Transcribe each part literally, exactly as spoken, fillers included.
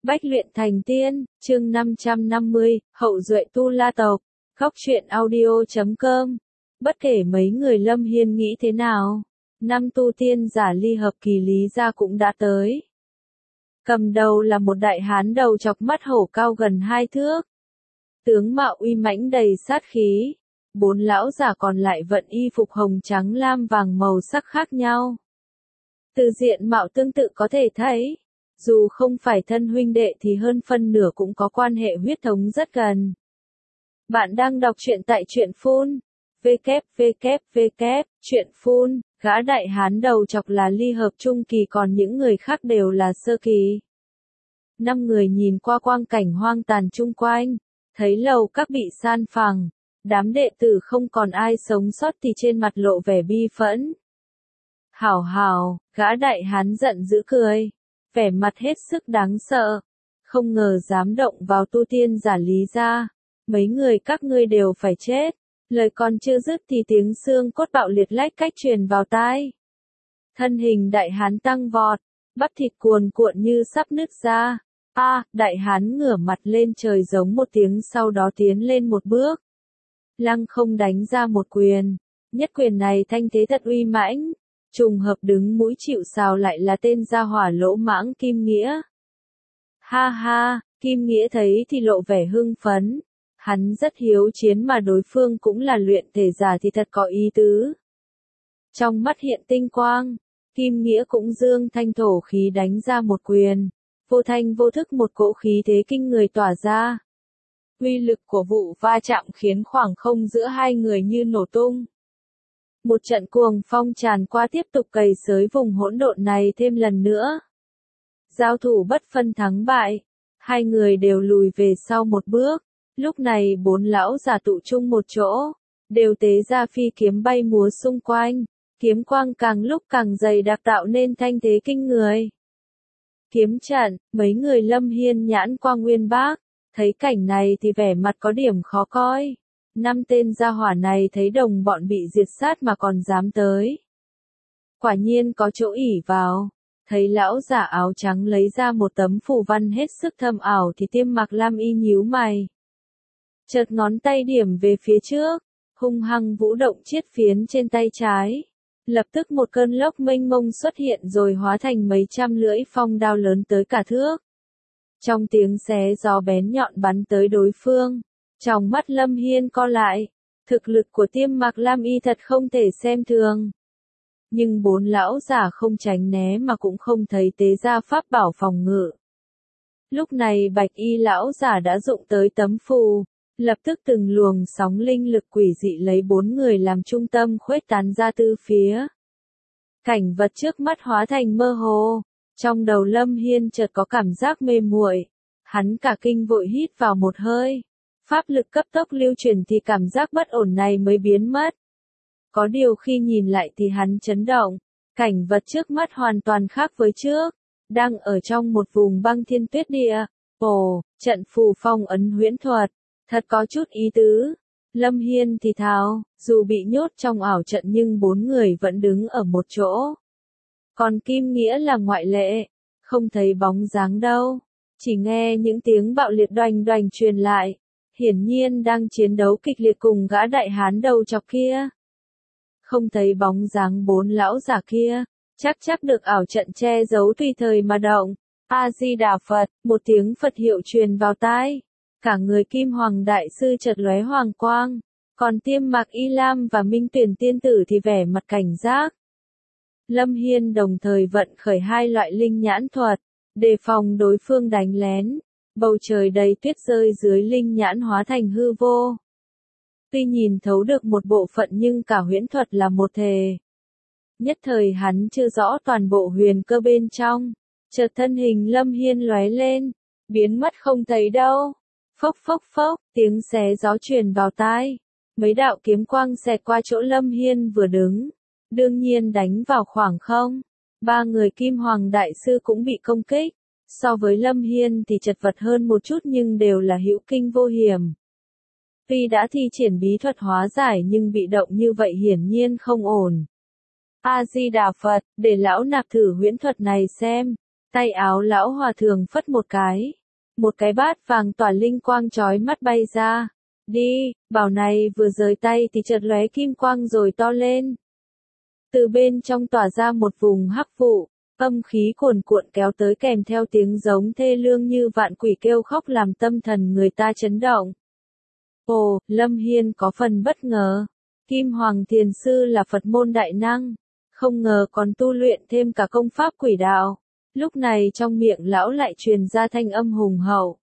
Bách luyện thành tiên, chương năm trăm năm mươi, hậu duệ tu la tộc, góc truyện audio chấm com. Bất kể mấy người Lâm Hiên nghĩ thế nào, năm tu tiên giả ly hợp kỳ Lý gia cũng đã tới. Cầm đầu là một đại hán đầu chọc mắt hổ cao gần hai thước. Tướng mạo uy mãnh đầy sát khí. Bốn lão giả còn lại vận y phục hồng trắng lam vàng màu sắc khác nhau. Từ diện mạo tương tự có thể thấy, dù không phải thân huynh đệ thì hơn phân nửa cũng có quan hệ huyết thống rất gần. Bạn đang đọc truyện tại truyện phun. www, truyện phun, gã đại hán đầu chọc là ly hợp trung kỳ còn những người khác đều là sơ kỳ. Năm người nhìn qua quang cảnh hoang tàn chung quanh, thấy lầu các bị san phẳng, đám đệ tử không còn ai sống sót thì trên mặt lộ vẻ bi phẫn. Hảo hảo, gã đại hán giận dữ cười, vẻ mặt hết sức đáng sợ, không ngờ dám động vào tu tiên giả Lý gia, mấy người các ngươi đều phải chết. Lời còn chưa dứt thì tiếng xương cốt bạo liệt lách cách truyền vào tai. Thân hình đại hán tăng vọt, bắp thịt cuồn cuộn như sắp nứt ra. A, à, đại hán ngửa mặt lên trời giống một tiếng sau đó tiến lên một bước. Lăng không đánh ra một quyền, nhất quyền này thanh thế thật uy mãnh, trùng hợp đứng mũi chịu sào lại là tên gia hỏa lỗ mãng Kim Nghĩa. Ha ha, Kim Nghĩa thấy thì lộ vẻ hưng phấn. Hắn rất hiếu chiến mà đối phương cũng là luyện thể giả thì thật có ý tứ. Trong mắt hiện tinh quang, Kim Nghĩa cũng dương thanh thổ khí đánh ra một quyền. Vô thanh vô thức một cỗ khí thế kinh người tỏa ra. Uy lực của vụ va chạm khiến khoảng không giữa hai người như nổ tung. Một trận cuồng phong tràn qua tiếp tục cày xới vùng hỗn độn này thêm lần nữa. Giao thủ bất phân thắng bại, hai người đều lùi về sau một bước. Lúc này bốn lão giả tụ chung một chỗ, đều tế ra phi kiếm bay múa xung quanh, kiếm quang càng lúc càng dày đặc tạo nên thanh thế kinh người. Kiếm trận, mấy người Lâm Hiên nhãn quang nguyên bác, thấy cảnh này thì vẻ mặt có điểm khó coi. Năm tên gia hỏa này thấy đồng bọn bị diệt sát mà còn dám tới. Quả nhiên có chỗ ỷ vào, thấy lão giả áo trắng lấy ra một tấm phù văn hết sức thâm ảo thì Tiêm Mặc Lam y nhíu mày. Chợt ngón tay điểm về phía trước, hung hăng vũ động chiết phiến trên tay trái. Lập tức một cơn lốc mênh mông xuất hiện rồi hóa thành mấy trăm lưỡi phong đao lớn tới cả thước. Trong tiếng xé gió bén nhọn bắn tới đối phương, trong mắt Lâm Hiên co lại, thực lực của Tiêm Mặc Lam y thật không thể xem thường. Nhưng bốn lão giả không tránh né mà cũng không thấy tế ra pháp bảo phòng ngự. Lúc này bạch y lão giả đã dụng tới tấm phù. Lập tức từng luồng sóng linh lực quỷ dị lấy bốn người làm trung tâm khuếch tán ra tư phía. Cảnh vật trước mắt hóa thành mơ hồ, trong đầu Lâm Hiên chợt có cảm giác mê muội, hắn cả kinh vội hít vào một hơi, pháp lực cấp tốc lưu chuyển thì cảm giác bất ổn này mới biến mất. Có điều khi nhìn lại thì hắn chấn động, cảnh vật trước mắt hoàn toàn khác với trước, đang ở trong một vùng băng thiên tuyết địa. Ồ, trận phù phong ấn huyễn thuật. Thật có chút ý tứ. Lâm Hiên thì thào, dù bị nhốt trong ảo trận nhưng bốn người vẫn đứng ở một chỗ. Còn Kim Nghĩa là ngoại lệ, không thấy bóng dáng đâu. Chỉ nghe những tiếng bạo liệt đoành đoành truyền lại. Hiển nhiên đang chiến đấu kịch liệt cùng gã đại hán đầu chọc kia. Không thấy bóng dáng bốn lão giả kia, chắc chắc được ảo trận che giấu tùy thời mà động. A-di-đà Phật, một tiếng Phật hiệu truyền vào tai. Cả người Kim Hoàng Đại Sư chợt lóe hoàng quang, còn Tiêm Mặc Y Lam và Minh Tuyển Tiên Tử thì vẻ mặt cảnh giác. Lâm Hiên đồng thời vận khởi hai loại linh nhãn thuật, đề phòng đối phương đánh lén. Bầu trời đầy tuyết rơi dưới linh nhãn hóa thành hư vô. Tuy nhìn thấu được một bộ phận nhưng cả huyễn thuật là một thể. Nhất thời hắn chưa rõ toàn bộ huyền cơ bên trong, chợt thân hình Lâm Hiên lóe lên, biến mất không thấy đâu. Phốc phốc phốc, tiếng xé gió truyền vào tai. Mấy đạo kiếm quang xẹt qua chỗ Lâm Hiên vừa đứng. Đương nhiên đánh vào khoảng không. Ba người Kim Hoàng Đại Sư cũng bị công kích. So với Lâm Hiên thì chật vật hơn một chút nhưng đều là hữu kinh vô hiểm. Tuy đã thi triển bí thuật hóa giải nhưng bị động như vậy hiển nhiên không ổn. A-di-đà Phật, để lão nạp thử huyễn thuật này xem. Tay áo lão hòa thượng phất một cái. Một cái bát vàng tỏa linh quang chói mắt bay ra. Đi, bảo này vừa rời tay thì chợt lóe kim quang rồi to lên. Từ bên trong tỏa ra một vùng hắc vụ, âm khí cuồn cuộn kéo tới kèm theo tiếng giống thê lương như vạn quỷ kêu khóc làm tâm thần người ta chấn động. Ồ, Lâm Hiên có phần bất ngờ. Kim Hoàng Thiền Sư là Phật môn đại năng, không ngờ còn tu luyện thêm cả công pháp quỷ đạo. Lúc này trong miệng lão lại truyền ra thanh âm hùng hậu.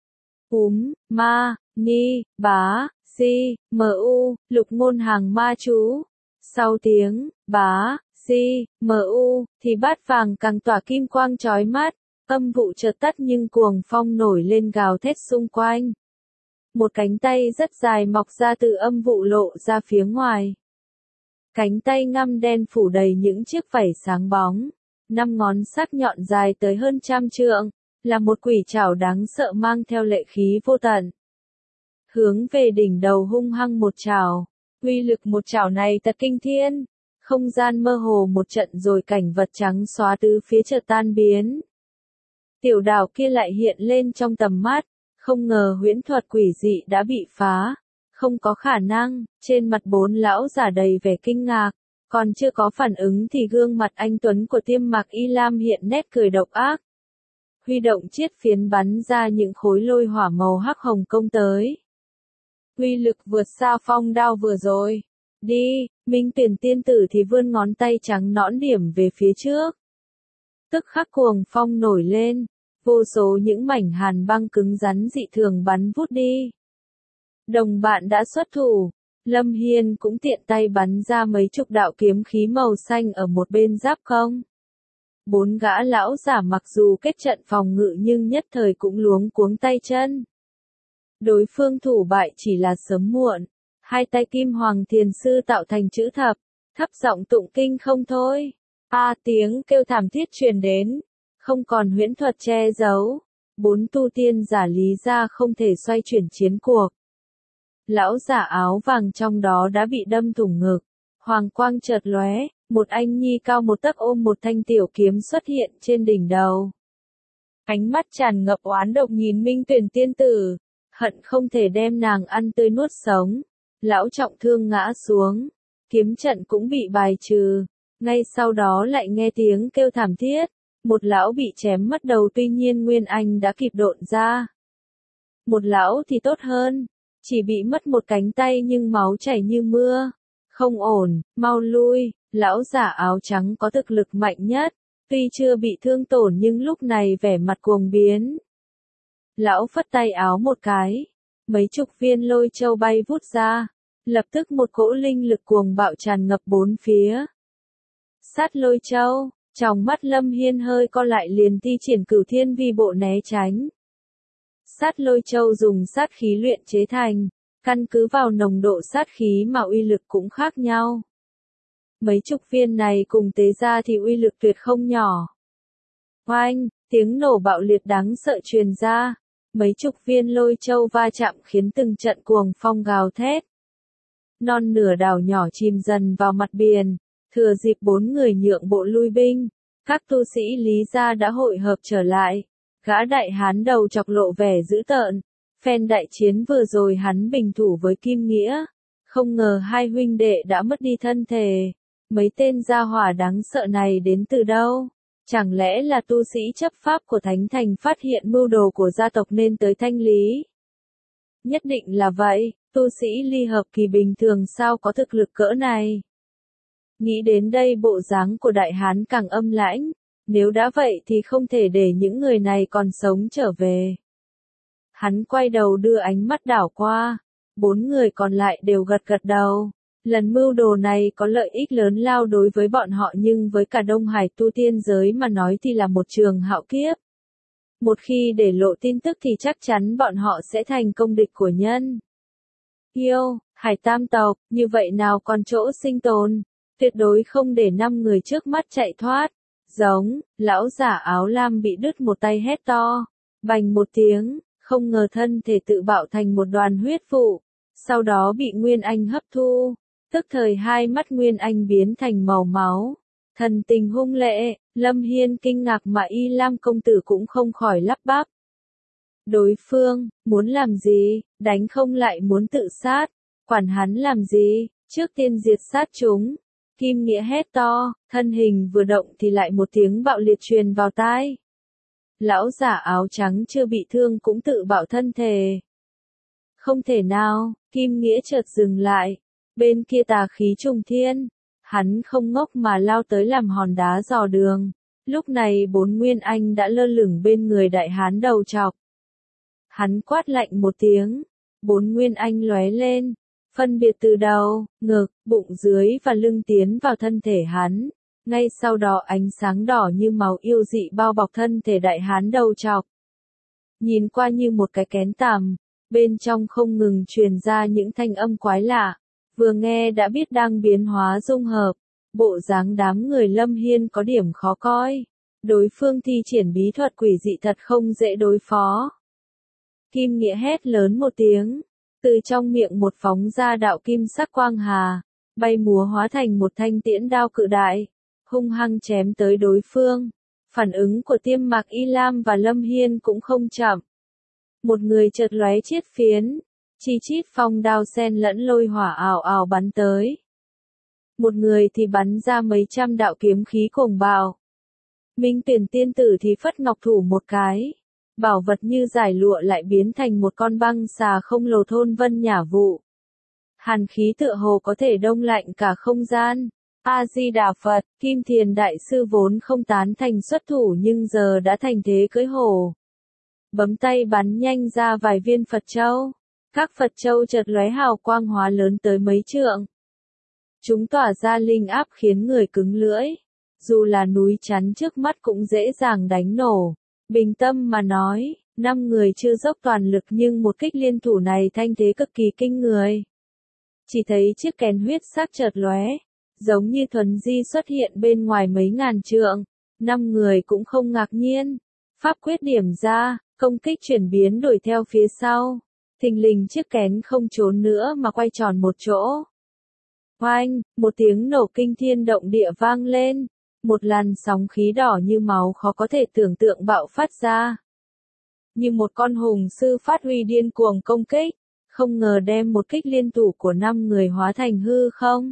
Úm, ma, ni, bá, si, mờ u, lục ngôn hàng ma chú. Sau tiếng, bá, si, mờ u, thì bát vàng càng tỏa kim quang chói mắt, âm vụ chợt tắt nhưng cuồng phong nổi lên gào thét xung quanh. Một cánh tay rất dài mọc ra từ âm vụ lộ ra phía ngoài. Cánh tay ngăm đen phủ đầy những chiếc vảy sáng bóng, năm ngón sắc nhọn dài tới hơn trăm trượng, là một quỷ trảo đáng sợ mang theo lệ khí vô tận. Hướng về đỉnh đầu hung hăng một trảo, uy lực một trảo này thật kinh thiên, không gian mơ hồ một trận rồi cảnh vật trắng xóa tứ phía chợt tan biến. Tiểu đảo kia lại hiện lên trong tầm mắt, không ngờ huyễn thuật quỷ dị đã bị phá, không có khả năng, trên mặt bốn lão giả đầy vẻ kinh ngạc, còn chưa có phản ứng thì gương mặt anh Tuấn của Tiêm Mạc Y Lam hiện nét cười độc ác. Huy động chiết phiến bắn ra những khối lôi hỏa màu hắc hồng công tới. Uy lực vượt xa phong đao vừa rồi. Đi, Minh Tuyển tiên tử thì vươn ngón tay trắng nõn điểm về phía trước. Tức khắc cuồng phong nổi lên, vô số những mảnh hàn băng cứng rắn dị thường bắn vút đi. Đồng bạn đã xuất thủ, Lâm Hiên cũng tiện tay bắn ra mấy chục đạo kiếm khí màu xanh ở một bên giáp công. Bốn gã lão giả mặc dù kết trận phòng ngự nhưng nhất thời cũng luống cuống tay chân. Đối phương thủ bại chỉ là sớm muộn, hai tay Kim Hoàng Thiền Sư tạo thành chữ thập, thấp giọng tụng kinh không thôi. A tiếng kêu thảm thiết truyền đến, không còn huyễn thuật che giấu, bốn tu tiên giả lý ra không thể xoay chuyển chiến cuộc. Lão giả áo vàng trong đó đã bị đâm thủng ngực, hoàng quang chợt lóe, một anh nhi cao một tấc ôm một thanh tiểu kiếm xuất hiện trên đỉnh đầu. Ánh mắt tràn ngập oán độc nhìn Minh Tuyển tiên tử, hận không thể đem nàng ăn tươi nuốt sống. Lão trọng thương ngã xuống, kiếm trận cũng bị bài trừ, ngay sau đó lại nghe tiếng kêu thảm thiết, một lão bị chém mất đầu tuy nhiên Nguyên Anh đã kịp độn ra. Một lão thì tốt hơn, chỉ bị mất một cánh tay nhưng máu chảy như mưa. Không ổn, mau lui, lão giả áo trắng có thực lực mạnh nhất, tuy chưa bị thương tổn nhưng lúc này vẻ mặt cuồng biến. Lão phất tay áo một cái, mấy chục viên lôi châu bay vút ra, lập tức một cỗ linh lực cuồng bạo tràn ngập bốn phía. Sát lôi châu, trong mắt Lâm Hiên hơi co lại liền thi triển Cửu Thiên Vi Bộ né tránh. Sát lôi châu dùng sát khí luyện chế thành, căn cứ vào nồng độ sát khí mà uy lực cũng khác nhau. Mấy chục viên này cùng tế ra thì uy lực tuyệt không nhỏ. Oanh, tiếng nổ bạo liệt đáng sợ truyền ra, mấy chục viên lôi châu va chạm khiến từng trận cuồng phong gào thét. Non nửa đảo nhỏ chìm dần vào mặt biển, thừa dịp bốn người nhượng bộ lui binh, các tu sĩ Lý gia đã hội hợp trở lại. Gã đại hán đầu chọc lộ vẻ dữ tợn, phen đại chiến vừa rồi hắn bình thủ với Kim Nghĩa, không ngờ hai huynh đệ đã mất đi thân thể. Mấy tên gia hỏa đáng sợ này đến từ đâu? Chẳng lẽ là tu sĩ chấp pháp của Thánh Thành phát hiện mưu đồ của gia tộc nên tới thanh lý? Nhất định là vậy, tu sĩ ly hợp kỳ bình thường sao có thực lực cỡ này? Nghĩ đến đây bộ dáng của đại hán càng âm lãnh, nếu đã vậy thì không thể để những người này còn sống trở về. Hắn quay đầu đưa ánh mắt đảo qua, bốn người còn lại đều gật gật đầu. Lần mưu đồ này có lợi ích lớn lao đối với bọn họ nhưng với cả Đông Hải tu tiên giới mà nói thì là một trường hạo kiếp. Một khi để lộ tin tức thì chắc chắn bọn họ sẽ thành công địch của nhân. Yêu, Hải Tam tộc, như vậy nào còn chỗ sinh tồn, tuyệt đối không để năm người trước mắt chạy thoát. Giống, lão giả áo lam bị đứt một tay hét to, bành một tiếng, không ngờ thân thể tự bạo thành một đoàn huyết vụ, sau đó bị Nguyên Anh hấp thu, tức thời hai mắt Nguyên Anh biến thành màu máu, thần tình hung lệ, Lâm Hiên kinh ngạc mà Y Lam công tử cũng không khỏi lắp bắp. Đối phương, muốn làm gì, đánh không lại muốn tự sát, quản hắn làm gì, trước tiên diệt sát chúng. Kim Nghĩa hét to, thân hình vừa động thì lại một tiếng bạo liệt truyền vào tai. Lão giả áo trắng chưa bị thương cũng tự bạo thân thể. Không thể nào, Kim Nghĩa chợt dừng lại, bên kia tà khí trùng thiên, hắn không ngốc mà lao tới làm hòn đá dò đường. Lúc này bốn nguyên anh đã lơ lửng bên người đại hán đầu trọc. Hắn quát lạnh một tiếng, bốn nguyên anh lóe lên, phân biệt từ đầu, ngực, bụng dưới và lưng tiến vào thân thể hắn. Ngay sau đó ánh sáng đỏ như máu yêu dị bao bọc thân thể đại hán đầu trọc. Nhìn qua như một cái kén tằm, bên trong không ngừng truyền ra những thanh âm quái lạ, vừa nghe đã biết đang biến hóa dung hợp. Bộ dáng đám người Lâm Hiên có điểm khó coi, đối phương thi triển bí thuật quỷ dị thật không dễ đối phó. Kim Nghĩa hét lớn một tiếng, từ trong miệng một phóng ra đạo kim sắc quang hà, bay múa hóa thành một thanh tiễn đao cự đại, hung hăng chém tới đối phương. Phản ứng của Tiêm Mạc Y Lam và Lâm Hiên cũng không chậm. Một người chợt lóe chiết phiến, chi chít phong đao sen lẫn lôi hỏa ảo ảo bắn tới. Một người thì bắn ra mấy trăm đạo kiếm khí cuồng bạo. Minh Tuyển tiên tử thì phất ngọc thủ một cái, bảo vật như giải lụa lại biến thành một con băng xà không lồ thôn vân nhả vụ. Hàn khí tựa hồ có thể đông lạnh cả không gian. A-di-đà Phật, Kim Thiền đại sư vốn không tán thành xuất thủ nhưng giờ đã thành thế cưỡi hổ. Bấm tay bắn nhanh ra vài viên Phật châu. Các Phật châu chợt lóe hào quang hóa lớn tới mấy trượng. Chúng tỏa ra linh áp khiến người cứng lưỡi. Dù là núi chắn trước mắt cũng dễ dàng đánh nổ. Bình tâm mà nói, năm người chưa dốc toàn lực nhưng một kích liên thủ này thanh thế cực kỳ kinh người. Chỉ thấy chiếc kén huyết sắc chợt lóe, giống như thuần di xuất hiện bên ngoài mấy ngàn trượng. Năm người cũng không ngạc nhiên. Pháp quyết điểm ra, công kích chuyển biến đuổi theo phía sau. Thình lình chiếc kén không trốn nữa mà quay tròn một chỗ. Oanh, một tiếng nổ kinh thiên động địa vang lên. Một làn sóng khí đỏ như máu khó có thể tưởng tượng bạo phát ra. Như một con hùng sư phát huy điên cuồng công kích, không ngờ đem một kích liên thủ của năm người hóa thành hư không.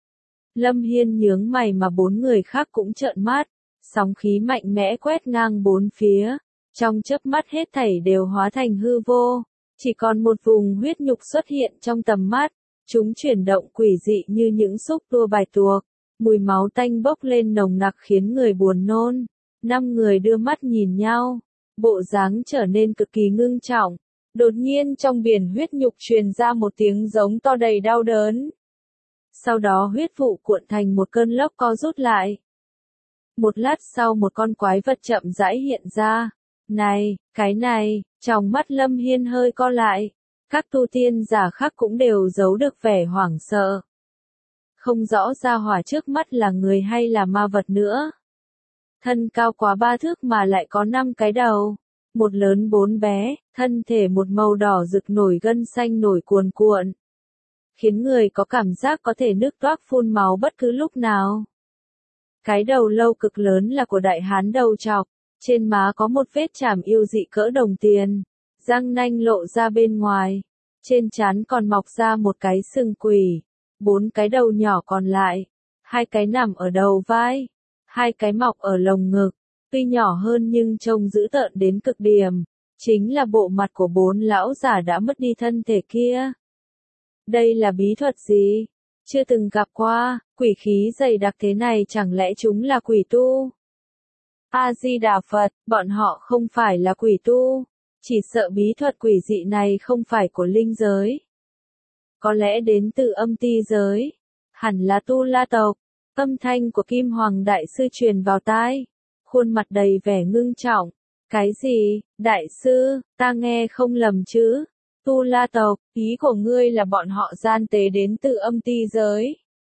Lâm Hiên nhướng mày mà bốn người khác cũng trợn mắt, sóng khí mạnh mẽ quét ngang bốn phía, trong chớp mắt hết thảy đều hóa thành hư vô, chỉ còn một vùng huyết nhục xuất hiện trong tầm mắt, chúng chuyển động quỷ dị như những xúc tua bạch tuộc. Mùi máu tanh bốc lên nồng nặc khiến người buồn nôn. Năm người đưa mắt nhìn nhau, bộ dáng trở nên cực kỳ ngưng trọng. Đột nhiên trong biển huyết nhục truyền ra một tiếng giống to đầy đau đớn. Sau đó huyết vụ cuộn thành một cơn lốc co rút lại. Một lát sau một con quái vật chậm rãi hiện ra. Này, cái này, trong mắt Lâm Hiên hơi co lại. Các tu tiên giả khác cũng đều giấu được vẻ hoảng sợ. Không rõ ra hỏa trước mắt là người hay là ma vật nữa. Thân cao quá ba thước mà lại có năm cái đầu. Một lớn bốn bé, thân thể một màu đỏ rực nổi gân xanh nổi cuồn cuộn. Khiến người có cảm giác có thể nước toác phun máu bất cứ lúc nào. Cái đầu lâu cực lớn là của đại hán đầu trọc. Trên má có một vết chảm yêu dị cỡ đồng tiền. Răng nanh lộ ra bên ngoài. Trên trán còn mọc ra một cái sừng quỷ. Bốn cái đầu nhỏ còn lại, hai cái nằm ở đầu vai, hai cái mọc ở lồng ngực, tuy nhỏ hơn nhưng trông dữ tợn đến cực điểm, chính là bộ mặt của bốn lão giả đã mất đi thân thể kia. Đây là bí thuật gì? Chưa từng gặp qua, quỷ khí dày đặc thế này chẳng lẽ chúng là quỷ tu? A-di-đà Phật, bọn họ không phải là quỷ tu, chỉ sợ bí thuật quỷ dị này không phải của linh giới. Có lẽ đến từ âm ti giới, hẳn là tu la tộc. Âm thanh của Kim Hoàng Đại Sư truyền vào tai, khuôn mặt đầy vẻ ngưng trọng. Cái gì, Đại Sư, ta nghe không lầm chứ? Tu la tộc, ý của ngươi là bọn họ gian tế đến từ âm ti giới.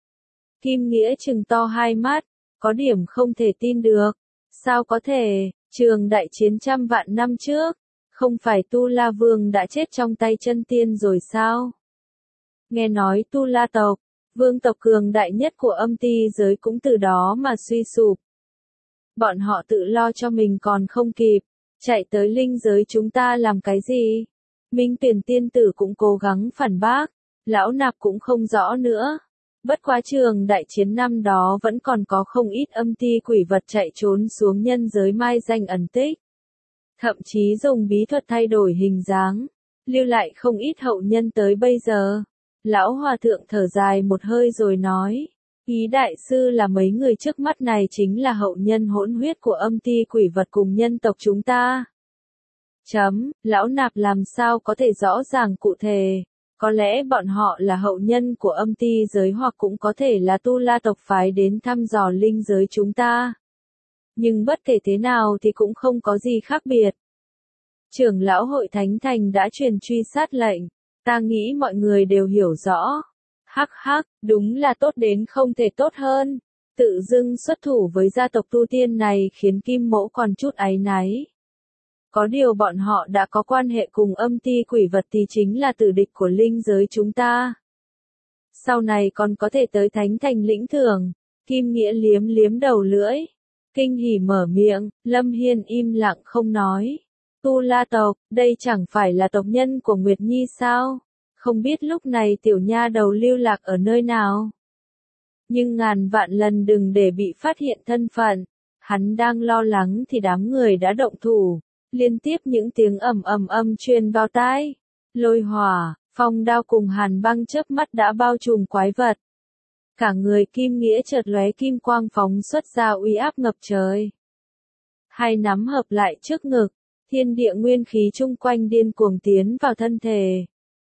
Kim Nghĩa trừng to hai mắt, có điểm không thể tin được. Sao có thể, trường đại chiến trăm vạn năm trước, không phải Tu La Vương đã chết trong tay chân tiên rồi sao? Nghe nói Tu La tộc, vương tộc cường đại nhất của âm ti giới cũng từ đó mà suy sụp. Bọn họ tự lo cho mình còn không kịp, chạy tới linh giới chúng ta làm cái gì? Minh Tuyển tiên tử cũng cố gắng phản bác, lão nạp cũng không rõ nữa. Bất quá trường đại chiến năm đó vẫn còn có không ít âm ti quỷ vật chạy trốn xuống nhân giới mai danh ẩn tích. Thậm chí dùng bí thuật thay đổi hình dáng, lưu lại không ít hậu nhân tới bây giờ. Lão hòa thượng thở dài một hơi rồi nói, ý đại sư là mấy người trước mắt này chính là hậu nhân hỗn huyết của âm ti quỷ vật cùng nhân tộc chúng ta. Chấm, lão nạp làm sao có thể rõ ràng cụ thể, có lẽ bọn họ là hậu nhân của âm ti giới hoặc cũng có thể là tu la tộc phái đến thăm dò linh giới chúng ta. Nhưng bất kể thế nào thì cũng không có gì khác biệt. Trưởng lão hội Thánh Thành đã truyền truy sát lệnh, ta nghĩ mọi người đều hiểu rõ. Hắc hắc, đúng là tốt đến không thể tốt hơn. Tự dưng xuất thủ với gia tộc tu tiên này khiến Kim Mỗ còn chút áy náy. Có điều bọn họ đã có quan hệ cùng âm ti quỷ vật thì chính là tử địch của linh giới chúng ta. Sau này còn có thể tới Thánh Thành lĩnh thưởng. Kim Nghĩa liếm liếm đầu lưỡi. Kinh hỉ mở miệng, Lâm Hiên im lặng không nói. Tu La tộc, đây chẳng phải là tộc nhân của Nguyệt Nhi sao? Không biết lúc này tiểu nha đầu lưu lạc ở nơi nào. Nhưng ngàn vạn lần đừng để bị phát hiện thân phận. Hắn đang lo lắng thì đám người đã động thủ. Liên tiếp những tiếng ầm ầm âm truyền vào tai. Lôi hỏa, phong đao cùng hàn băng chớp mắt đã bao trùm quái vật. Cả người Kim Nghĩa chợt lóe kim quang phóng xuất ra uy áp ngập trời. Hai nắm hợp lại trước ngực, thiên địa nguyên khí chung quanh điên cuồng tiến vào thân thể.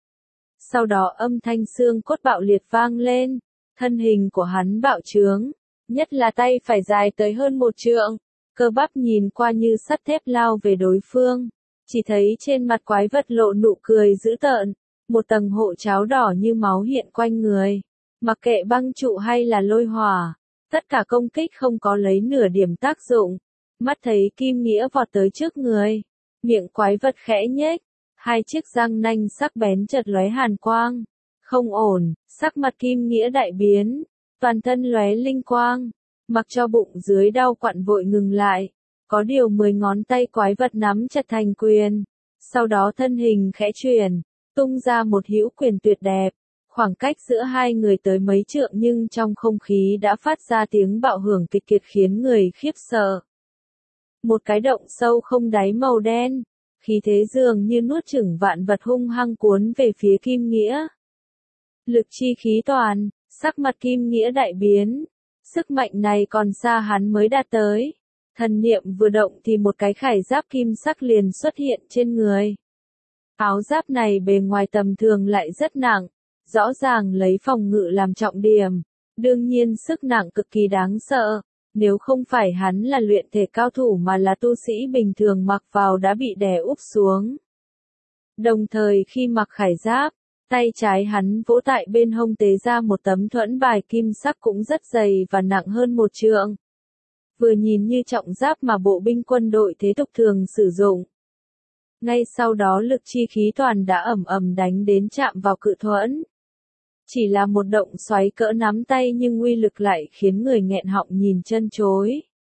Sau đó âm thanh xương cốt bạo liệt vang lên, thân hình của hắn bạo trướng, nhất là tay phải dài tới hơn một trượng, cơ bắp nhìn qua như sắt thép lao về đối phương. Chỉ thấy trên mặt quái vật lộ nụ cười dữ tợn, một tầng hộ cháo đỏ như máu hiện quanh người. Mặc kệ băng trụ hay là lôi hỏa, tất cả công kích không có lấy nửa điểm tác dụng. Mắt thấy Kim Nghĩa vọt tới trước người, miệng quái vật khẽ nhếch, hai chiếc răng nanh sắc bén chợt lóe hàn quang. Không ổn, sắc mặt Kim Nghĩa đại biến, toàn thân lóe linh quang, mặc cho bụng dưới đau quặn vội ngừng lại. Có điều mười ngón tay quái vật nắm chặt thành quyền, sau đó thân hình khẽ chuyển, tung ra một hữu quyền tuyệt đẹp. Khoảng cách giữa hai người tới mấy trượng nhưng trong không khí đã phát ra tiếng bạo hưởng kịch liệt khiến người khiếp sợ. Một cái động sâu không đáy màu đen, khí thế dường như nuốt chửng vạn vật hung hăng cuốn về phía Kim Nghĩa. Lực chi khí toàn, sắc mặt Kim Nghĩa đại biến, sức mạnh này còn xa hắn mới đạt tới. Thần niệm vừa động thì một cái khải giáp kim sắc liền xuất hiện trên người. Áo giáp này bề ngoài tầm thường lại rất nặng. Rõ ràng lấy phòng ngự làm trọng điểm, đương nhiên sức nặng cực kỳ đáng sợ, nếu không phải hắn là luyện thể cao thủ mà là tu sĩ bình thường mặc vào đã bị đè úp xuống. Đồng thời khi mặc khải giáp, tay trái hắn vỗ tại bên hông tế ra một tấm thuẫn bài kim sắc cũng rất dày và nặng hơn một trượng. Vừa nhìn như trọng giáp mà bộ binh quân đội thế tục thường sử dụng. Ngay sau đó lực chi khí toàn đã ầm ầm đánh đến chạm vào cự thuẫn. Chỉ là một động xoáy cỡ nắm tay nhưng uy lực lại khiến người nghẹn họng nhìn chân chối.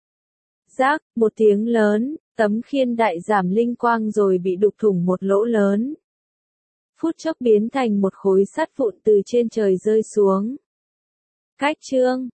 Rác, một tiếng lớn, tấm khiên đại giảm linh quang rồi bị đục thủng một lỗ lớn. Phút chốc biến thành một khối sắt vụn từ trên trời rơi xuống. Cách chương